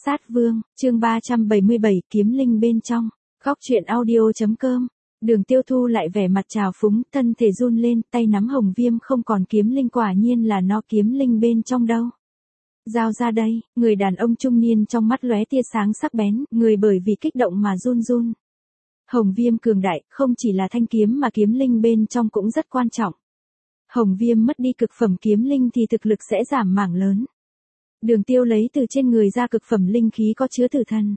Sát Vương, chương 377, kiếm linh bên trong. Góc truyện audio.com. Đường Tiêu Thu lại vẻ mặt trào phúng, thân thể run lên, tay nắm hồng viêm không còn kiếm linh, quả nhiên là nó, kiếm linh bên trong đâu. Giao ra đây, người đàn ông trung niên trong mắt lóe tia sáng sắc bén, người bởi vì kích động mà run run. Hồng viêm cường đại, không chỉ là thanh kiếm mà kiếm linh bên trong cũng rất quan trọng. Hồng viêm mất đi cực phẩm kiếm linh thì thực lực sẽ giảm mảng lớn. Đường Tiêu lấy từ trên người ra cực phẩm linh khí có chứa tử thần.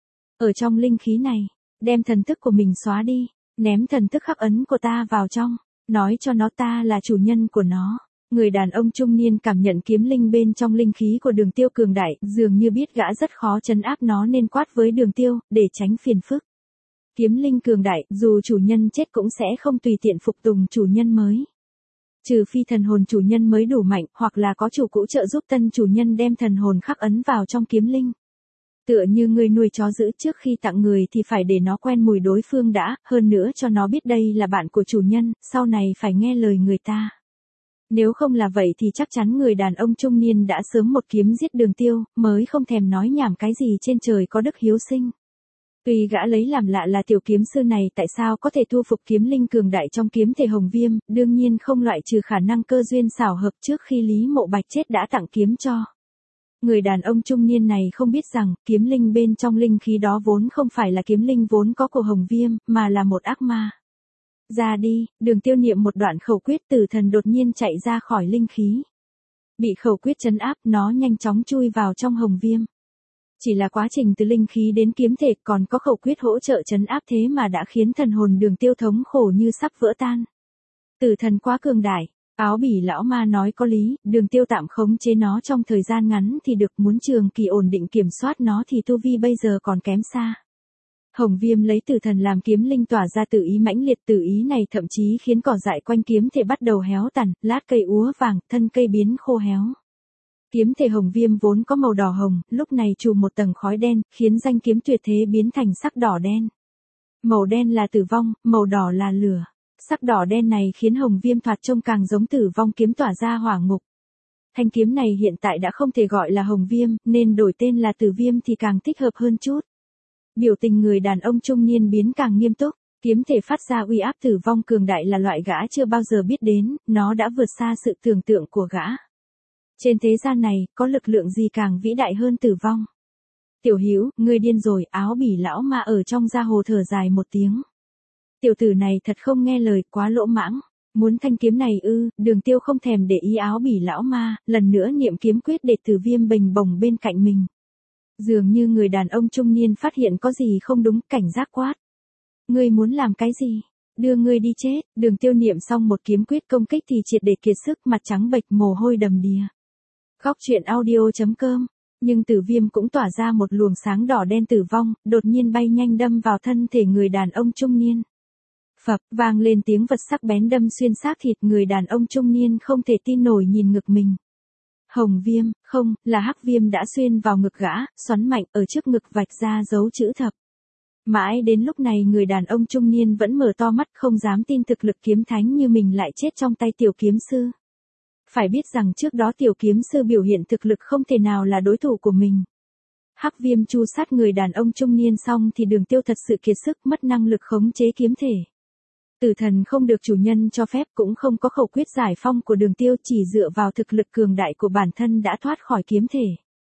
Ở trong linh khí này, đem thần thức của mình xóa đi, ném thần thức khắc ấn của ta vào trong, nói cho nó ta là chủ nhân của nó. Người đàn ông trung niên cảm nhận kiếm linh bên trong linh khí của Đường Tiêu cường đại, dường như biết gã rất khó trấn áp nó nên quát với Đường Tiêu, để tránh phiền phức. Kiếm linh cường đại, dù chủ nhân chết cũng sẽ không tùy tiện phục tùng chủ nhân mới. Trừ phi thần hồn chủ nhân mới đủ mạnh, hoặc là có chủ cũ trợ giúp tân chủ nhân đem thần hồn khắc ấn vào trong kiếm linh. Tựa như người nuôi chó giữ, trước khi tặng người thì phải để nó quen mùi đối phương đã, hơn nữa cho nó biết đây là bạn của chủ nhân, sau này phải nghe lời người ta. Nếu không là vậy thì chắc chắn người đàn ông trung niên đã sớm một kiếm giết Đường Tiêu, mới không thèm nói nhảm cái gì trên trời có đức hiếu sinh. Tuy gã lấy làm lạ là tiểu kiếm sư này tại sao có thể thu phục kiếm linh cường đại trong kiếm thể hồng viêm, đương nhiên không loại trừ khả năng cơ duyên xảo hợp trước khi Lý Mộ Bạch chết đã tặng kiếm cho. Người đàn ông trung niên này không biết rằng, kiếm linh bên trong linh khí đó vốn không phải là kiếm linh vốn có của hồng viêm, mà là một ác ma. Ra đi, Đường Tiêu niệm một đoạn khẩu quyết, tử thần đột nhiên chạy ra khỏi linh khí. Bị khẩu quyết trấn áp, nó nhanh chóng chui vào trong hồng viêm. Chỉ là quá trình từ linh khí đến kiếm thể còn có khẩu quyết hỗ trợ trấn áp thế mà đã khiến thần hồn Đường Tiêu thống khổ như sắp vỡ tan. Tử thần quá cường đại, áo bỉ lão ma nói có lý, Đường Tiêu tạm khống chế nó trong thời gian ngắn thì được, muốn trường kỳ ổn định kiểm soát nó thì tu vi bây giờ còn kém xa. Hồng viêm lấy tử thần làm kiếm linh tỏa ra tử ý mãnh liệt, tử ý này thậm chí khiến cỏ dại quanh kiếm thể bắt đầu héo tàn, lát cây úa vàng, thân cây biến khô héo. Kiếm thể hồng viêm vốn có màu đỏ hồng, lúc này trùm một tầng khói đen, khiến danh kiếm tuyệt thế biến thành sắc đỏ đen. Màu đen là tử vong, màu đỏ là lửa. Sắc đỏ đen này khiến hồng viêm thoạt trông càng giống tử vong kiếm tỏa ra hỏa ngục. Thanh kiếm này hiện tại đã không thể gọi là hồng viêm, nên đổi tên là tử viêm thì càng thích hợp hơn chút. Biểu tình người đàn ông trung niên biến càng nghiêm túc, kiếm thể phát ra uy áp tử vong cường đại là loại gã chưa bao giờ biết đến, nó đã vượt xa sự tưởng tượng của gã. Trên thế gian này, có lực lượng gì càng vĩ đại hơn tử vong? Tiểu Hữu, ngươi điên rồi, áo bỉ lão ma ở trong gia hồ thở dài một tiếng. Tiểu tử này thật không nghe lời, quá lỗ mãng. Muốn thanh kiếm này ư? Đường Tiêu không thèm để ý áo bỉ lão ma, lần nữa niệm kiếm quyết để tử viêm bềnh bồng bên cạnh mình. Dường như người đàn ông trung niên phát hiện có gì không đúng, cảnh giác quát. Ngươi muốn làm cái gì? Đưa ngươi đi chết. Đường Tiêu niệm xong một kiếm quyết công kích thì triệt để kiệt sức, mặt trắng bệch, mồ hôi đầm đìa. Góc truyện audio.com. Nhưng tử viêm cũng tỏa ra một luồng sáng đỏ đen tử vong, đột nhiên bay nhanh đâm vào thân thể người đàn ông trung niên. Phập, vang lên tiếng vật sắc bén đâm xuyên xác thịt, người đàn ông trung niên không thể tin nổi nhìn ngực mình. Hồng viêm, không, là hắc viêm đã xuyên vào ngực gã, xoắn mạnh ở trước ngực vạch ra dấu chữ thập. Mãi đến lúc này người đàn ông trung niên vẫn mở to mắt không dám tin thực lực kiếm thánh như mình lại chết trong tay tiểu kiếm sư. Phải biết rằng trước đó tiểu kiếm sư biểu hiện thực lực không thể nào là đối thủ của mình. Hắc viêm chu sát người đàn ông trung niên xong thì Đường Tiêu thật sự kiệt sức, mất năng lực khống chế kiếm thể. Tử thần không được chủ nhân cho phép, cũng không có khẩu quyết giải phong của Đường Tiêu, chỉ dựa vào thực lực cường đại của bản thân đã thoát khỏi kiếm thể.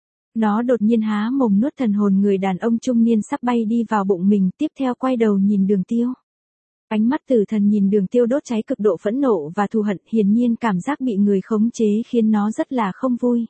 Nó đột nhiên há mồm nuốt thần hồn người đàn ông trung niên sắp bay đi vào bụng mình, tiếp theo quay đầu nhìn Đường Tiêu. Ánh mắt tử thần nhìn Đường Tiêu đốt cháy cực độ phẫn nộ và thù hận, hiển nhiên cảm giác bị người khống chế khiến nó rất là không vui.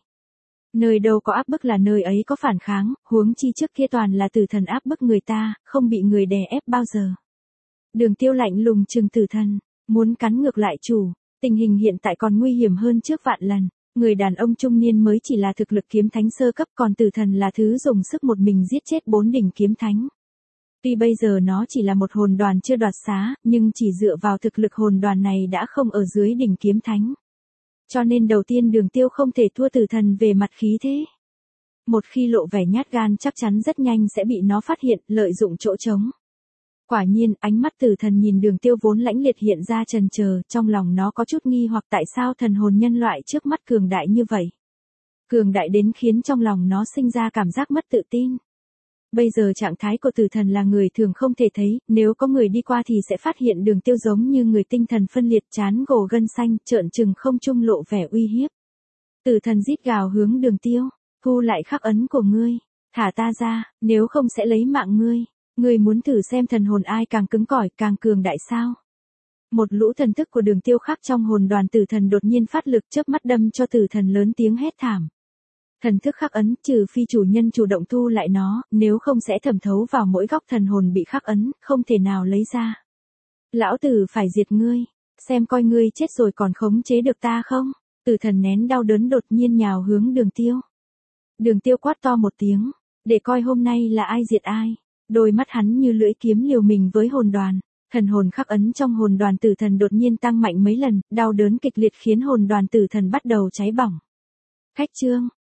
Nơi đâu có áp bức là nơi ấy có phản kháng, huống chi trước kia toàn là tử thần áp bức người ta, không bị người đè ép bao giờ. Đường Tiêu lạnh lùng trừng tử thần, muốn cắn ngược lại chủ, tình hình hiện tại còn nguy hiểm hơn trước vạn lần. Người đàn ông trung niên mới chỉ là thực lực kiếm thánh sơ cấp, còn tử thần là thứ dùng sức một mình giết chết 4 đỉnh kiếm thánh. Tuy bây giờ nó chỉ là một hồn đoàn chưa đoạt xá, nhưng chỉ dựa vào thực lực hồn đoàn này đã không ở dưới đỉnh kiếm thánh. Cho nên đầu tiên Đường Tiêu không thể thua tử thần về mặt khí thế. Một khi lộ vẻ nhát gan chắc chắn rất nhanh sẽ bị nó phát hiện, lợi dụng chỗ trống. Quả nhiên, ánh mắt tử thần nhìn Đường Tiêu vốn lãnh liệt hiện ra chần chờ, trong lòng nó có chút nghi hoặc tại sao thần hồn nhân loại trước mắt cường đại như vậy. cường đại đến khiến trong lòng nó sinh ra cảm giác mất tự tin. Bây giờ trạng thái của tử thần là người thường không thể thấy, nếu có người đi qua thì sẽ phát hiện Đường Tiêu giống như người tinh thần phân liệt, trán gồ gân xanh, trợn trừng không trung lộ vẻ uy hiếp. Tử thần rít gào hướng Đường Tiêu, thu lại khắc ấn của ngươi, thả ta ra, nếu không sẽ lấy mạng ngươi. Ngươi muốn thử xem thần hồn ai càng cứng cỏi, càng cường đại sao? Một lũ thần thức của Đường Tiêu khắc trong hồn đoàn tử thần đột nhiên phát lực, chớp mắt đâm cho tử thần lớn tiếng hét thảm. Thần thức khắc ấn, trừ phi chủ nhân chủ động thu lại nó, nếu không sẽ thẩm thấu vào mỗi góc thần hồn bị khắc ấn, không thể nào lấy ra. Lão tử phải diệt ngươi, xem coi ngươi chết rồi còn khống chế được ta không? Tử thần nén đau đớn đột nhiên nhào hướng Đường Tiêu. Đường Tiêu quát to một tiếng, để coi hôm nay là ai diệt ai. Đôi mắt hắn như lưỡi kiếm liều mình với hồn đoàn. Thần hồn khắc ấn trong hồn đoàn tử thần đột nhiên tăng mạnh mấy lần, đau đớn kịch liệt khiến hồn đoàn tử thần bắt đầu cháy bỏng. Khách trương,